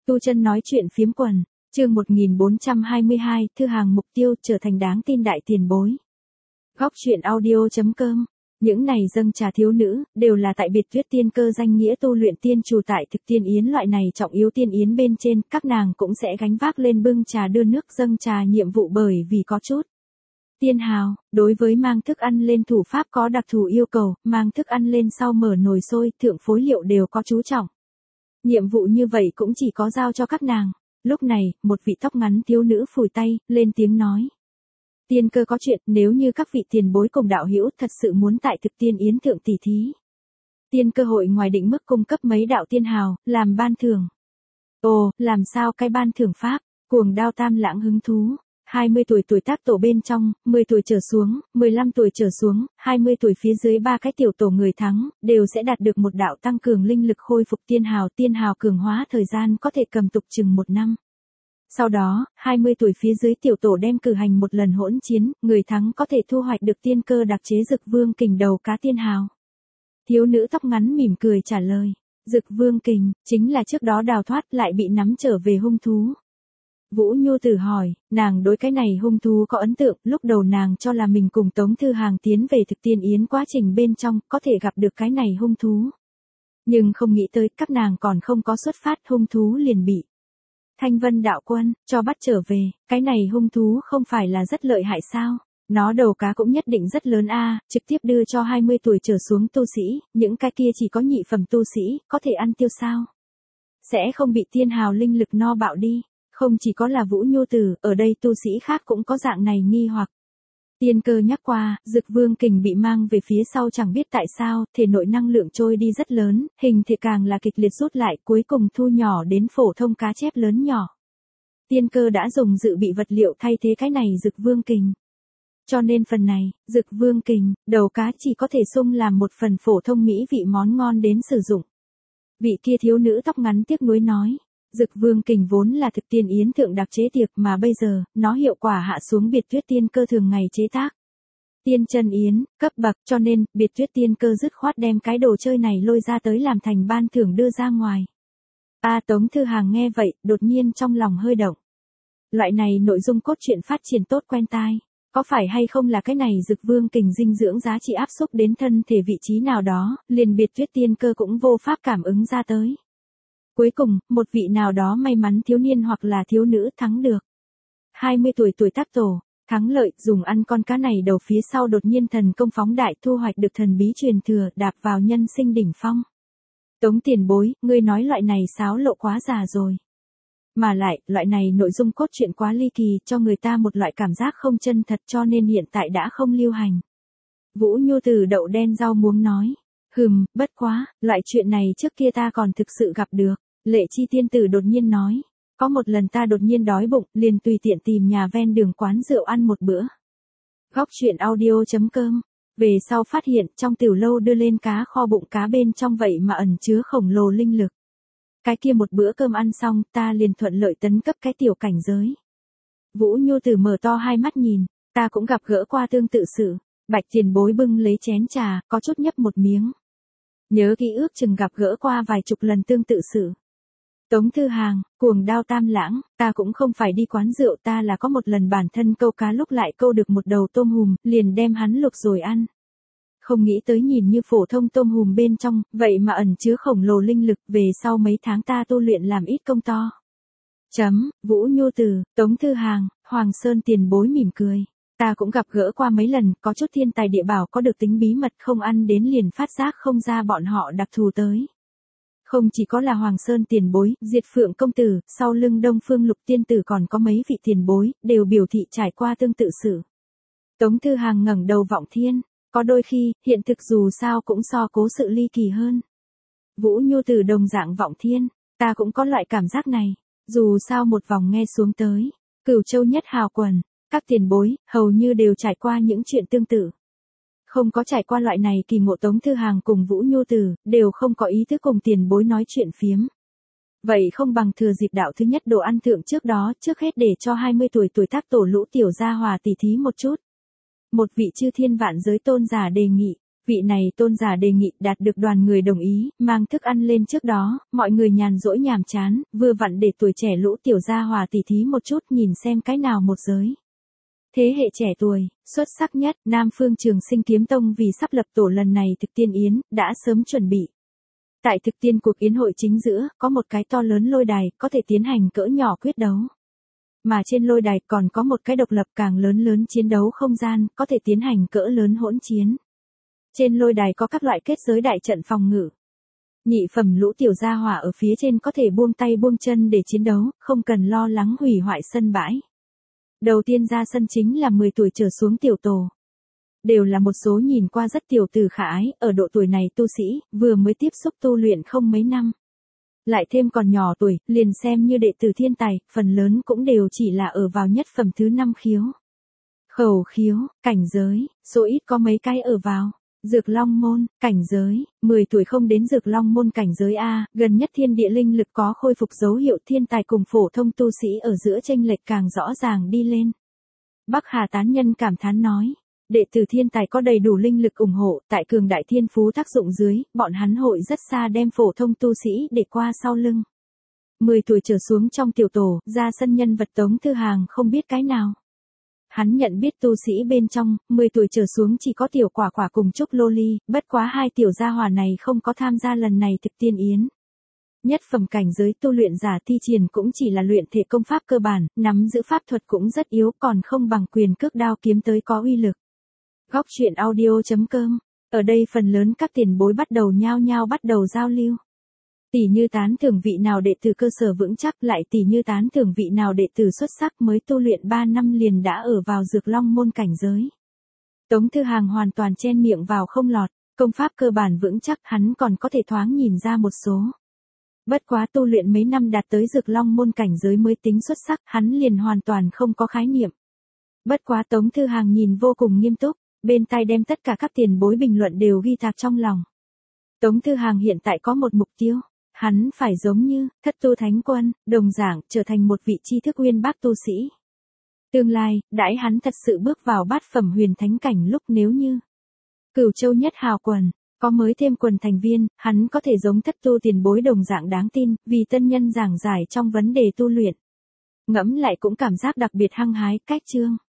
Tu Chân nói chuyện phiếm quần, chương 1422, thư hàng mục tiêu trở thành đáng tin đại tiền bối. Góc truyện audio.com. Những này dâng trà thiếu nữ, đều là tại biệt thuyết tiên cơ danh nghĩa tu luyện tiên chủ tại thực tiên yến loại này trọng yếu tiên yến bên trên, các nàng cũng sẽ gánh vác lên bưng trà đưa nước dâng trà nhiệm vụ bởi vì có chút. Tiên hào, đối với mang thức ăn lên thủ pháp có đặc thù yêu cầu, mang thức ăn lên sau mở nồi sôi, thượng phối liệu đều có chú trọng. Nhiệm vụ như vậy cũng chỉ có giao cho các nàng. Lúc này, một vị tóc ngắn thiếu nữ phủi tay, lên tiếng nói. Tiên cơ có chuyện, nếu như các vị tiền bối cùng đạo hữu thật sự muốn tại thực tiên yến thượng tỷ thí. Tiên cơ hội ngoài định mức cung cấp mấy đạo tiên hào, làm ban thưởng. Ồ, làm sao cái ban thưởng pháp, Cuồng Đao Tam Lãng hứng thú. 20 tuổi tác tổ bên trong, 10 tuổi trở xuống, 15 tuổi trở xuống, 20 tuổi phía dưới ba cái tiểu tổ người thắng, đều sẽ đạt được một đạo tăng cường linh lực khôi phục tiên hào cường hóa thời gian có thể cầm tục chừng 1 năm. Sau đó, 20 tuổi phía dưới tiểu tổ đem cử hành một lần hỗn chiến, người thắng có thể thu hoạch được tiên cơ đặc chế Dực Vương Kình đầu cá tiên hào. Thiếu nữ tóc ngắn mỉm cười trả lời, Dực Vương Kình, chính là trước đó đào thoát lại bị nắm trở về hung thú. Vũ Nhu Tử hỏi, nàng đối cái này hung thú có ấn tượng, lúc đầu nàng cho là mình cùng Tống Thư Hàng tiến về thực tiên yến quá trình bên trong, có thể gặp được cái này hung thú. Nhưng không nghĩ tới, các nàng còn không có xuất phát, hung thú liền bị Thanh Vân đạo quân cho bắt trở về, cái này hung thú không phải là rất lợi hại sao? Nó đầu cá cũng nhất định rất lớn a, trực tiếp đưa cho 20 tuổi trở xuống tu sĩ, những cái kia chỉ có nhị phẩm tu sĩ, có thể ăn tiêu sao? Sẽ không bị tiên hào linh lực no bạo đi. Không chỉ có là Vũ Nhu Tử, ở đây tu sĩ khác cũng có dạng này nghi hoặc. Tiên cơ nhắc qua, Dực Vương Kình bị mang về phía sau chẳng biết tại sao, thể nội năng lượng trôi đi rất lớn, hình thể càng là kịch liệt rút lại, cuối cùng thu nhỏ đến phổ thông cá chép lớn nhỏ. Tiên cơ đã dùng dự bị vật liệu thay thế cái này Dực Vương Kình. Cho nên phần này, Dực Vương Kình, đầu cá chỉ có thể sung làm một phần phổ thông mỹ vị món ngon đến sử dụng. Vị kia thiếu nữ tóc ngắn tiếc nuối nói. Dực Vương Kình vốn là thực tiên yến thượng đặc chế tiệc mà bây giờ, nó hiệu quả hạ xuống biệt thuyết tiên cơ thường ngày chế tác. Tiên chân yến, cấp bậc cho nên, biệt thuyết tiên cơ dứt khoát đem cái đồ chơi này lôi ra tới làm thành ban thưởng đưa ra ngoài. Tống Thư Hàng nghe vậy, đột nhiên trong lòng hơi động. Loại này nội dung cốt truyện phát triển tốt quen tai. Có phải hay không là cái này Dực Vương Kình dinh dưỡng giá trị áp xúc đến thân thể vị trí nào đó, liền biệt thuyết tiên cơ cũng vô pháp cảm ứng ra tới. Cuối cùng, một vị nào đó may mắn thiếu niên hoặc là thiếu nữ thắng được. 20 tuổi tác tổ, thắng lợi, dùng ăn con cá này đầu phía sau đột nhiên thần công phóng đại thu hoạch được thần bí truyền thừa, đạp vào nhân sinh đỉnh phong. Tống tiền bối, ngươi nói loại này xáo lộ quá già rồi. Mà lại, loại này nội dung cốt truyện quá ly kỳ, cho người ta một loại cảm giác không chân thật cho nên hiện tại đã không lưu hành. Vũ Nhu Tử đậu đen rau muống nói. Bất quá, loại chuyện này trước kia ta còn thực sự gặp được. Lệ Chi tiên tử đột nhiên nói, có một lần ta đột nhiên đói bụng, liền tùy tiện tìm nhà ven đường quán rượu ăn một bữa. Góc truyện audio.com. Về sau phát hiện trong tiểu lâu đưa lên cá kho bụng cá bên trong vậy mà ẩn chứa khổng lồ linh lực. Cái kia một bữa cơm ăn xong, ta liền thuận lợi tấn cấp cái tiểu cảnh giới. Vũ Nhu Tử mở to hai mắt nhìn, ta cũng gặp gỡ qua tương tự sự. Bạch tiền bối bưng lấy chén trà, có chút nhấp một miếng. Nhớ ký ước chừng gặp gỡ qua vài chục lần tương tự sự. Tống Thư Hàng, Cuồng Đao Tam Lãng, ta cũng không phải đi quán rượu, ta là có một lần bản thân câu cá lúc lại câu được một đầu tôm hùm, liền đem hắn luộc rồi ăn. Không nghĩ tới nhìn như phổ thông tôm hùm bên trong, vậy mà ẩn chứa khổng lồ linh lực, về sau mấy tháng ta tu luyện làm ít công to. Vũ Nhu Tử, Tống Thư Hàng, Hoàng Sơn tiền bối mỉm cười. Ta cũng gặp gỡ qua mấy lần, có chút thiên tài địa bảo có được tính bí mật không ăn đến liền phát giác không ra bọn họ đặc thù tới. Không chỉ có là Hoàng Sơn tiền bối, Diệt Phượng công tử, sau lưng Đông Phương Lục tiên tử còn có mấy vị tiền bối, đều biểu thị trải qua tương tự sự. Tống Thư Hàng ngẩng đầu vọng thiên, có đôi khi, hiện thực dù sao cũng so cố sự ly kỳ hơn. Vũ Nhu Tử đồng dạng vọng thiên, ta cũng có loại cảm giác này, dù sao một vòng nghe xuống tới, Cửu Châu nhất hào quần, các tiền bối, hầu như đều trải qua những chuyện tương tự. Không có trải qua loại này kỳ ngộ Tống Thư Hàng cùng Vũ Nhu Tử, đều không có ý thức cùng tiền bối nói chuyện phiếm. Vậy không bằng thừa dịp đạo thứ nhất đồ ăn thượng trước đó, trước hết để cho 20 tuổi tác tổ lũ tiểu gia hòa tỉ thí một chút. Một vị chư thiên vạn giới tôn giả đề nghị, Vị này tôn giả đề nghị đạt được đoàn người đồng ý, mang thức ăn lên trước đó, mọi người nhàn rỗi nhàm chán, vừa vặn để tuổi trẻ lũ tiểu gia hòa tỉ thí một chút nhìn xem cái nào một giới. Thế hệ trẻ tuổi, xuất sắc nhất, Nam Phương Trường Sinh Kiếm Tông vì sắp lập tổ lần này thực tiên yến, đã sớm chuẩn bị. Tại thực tiên cuộc yến hội chính giữa, có một cái to lớn lôi đài, có thể tiến hành cỡ nhỏ quyết đấu. Mà trên lôi đài còn có một cái độc lập càng lớn chiến đấu không gian, có thể tiến hành cỡ lớn hỗn chiến. Trên lôi đài có các loại kết giới đại trận phòng ngự. Nhị phẩm lũ tiểu gia hỏa ở phía trên có thể buông tay buông chân để chiến đấu, không cần lo lắng hủy hoại sân bãi. Đầu tiên ra sân chính là 10 tuổi trở xuống tiểu tổ. Đều là một số nhìn qua rất tiểu tử khả ái, ở độ tuổi này tu sĩ, vừa mới tiếp xúc tu luyện không mấy năm. Lại thêm còn nhỏ tuổi, liền xem như đệ tử thiên tài, phần lớn cũng đều chỉ là ở vào nhất phẩm thứ 5 khiếu. Khẩu khiếu, cảnh giới, số ít có mấy cái ở vào. Dược Long môn, cảnh giới, 10 tuổi không đến Dược Long môn cảnh giới A, gần nhất thiên địa linh lực có khôi phục dấu hiệu thiên tài cùng phổ thông tu sĩ ở giữa chênh lệch càng rõ ràng đi lên. Bắc Hà tán nhân cảm thán nói, đệ tử thiên tài có đầy đủ linh lực ủng hộ, tại cường đại thiên phú tác dụng dưới, bọn hắn hội rất xa đem phổ thông tu sĩ để qua sau lưng. 10 tuổi trở xuống trong tiểu tổ, ra sân nhân vật Tống Thư Hàng không biết cái nào. Hắn nhận biết tu sĩ bên trong, 10 tuổi trở xuống chỉ có tiểu quả quả cùng Trúc Lô Ly, bất quá hai tiểu gia hỏa này không có tham gia lần này thực tiên yến. Nhất phẩm cảnh giới tu luyện giả thi triển cũng chỉ là luyện thể công pháp cơ bản, nắm giữ pháp thuật cũng rất yếu còn không bằng quyền cước đao kiếm tới có uy lực. Góc truyện audio.com. Ở đây phần lớn các tiền bối bắt đầu nhao nhao bắt đầu giao lưu. Tỷ như tán thưởng vị nào đệ tử cơ sở vững chắc, lại tỷ như tán thưởng vị nào đệ tử xuất sắc mới tu luyện 3 năm liền đã ở vào Dược Long môn cảnh giới. Tống Thư Hàng hoàn toàn chen miệng vào không lọt, công pháp cơ bản vững chắc hắn còn có thể thoáng nhìn ra một số. Bất quá tu luyện mấy năm đạt tới Dược Long môn cảnh giới mới tính xuất sắc, hắn liền hoàn toàn không có khái niệm. Bất quá Tống Thư Hàng nhìn vô cùng nghiêm túc, bên tai đem tất cả các tiền bối bình luận đều ghi tạc trong lòng. Tống Thư Hàng hiện tại có một mục tiêu. Hắn phải giống như Thất Tu Thánh Quân, đồng dạng trở thành một vị tri thức uyên bác tu sĩ. Tương lai, đãi hắn thật sự bước vào bát phẩm huyền thánh cảnh lúc nếu như Cửu Châu Nhất Hào quần, có mới thêm quần thành viên, hắn có thể giống Thất Tu tiền bối đồng dạng đáng tin, vì tân nhân giảng giải trong vấn đề tu luyện. Ngẫm lại cũng cảm giác đặc biệt hăng hái, cách chương.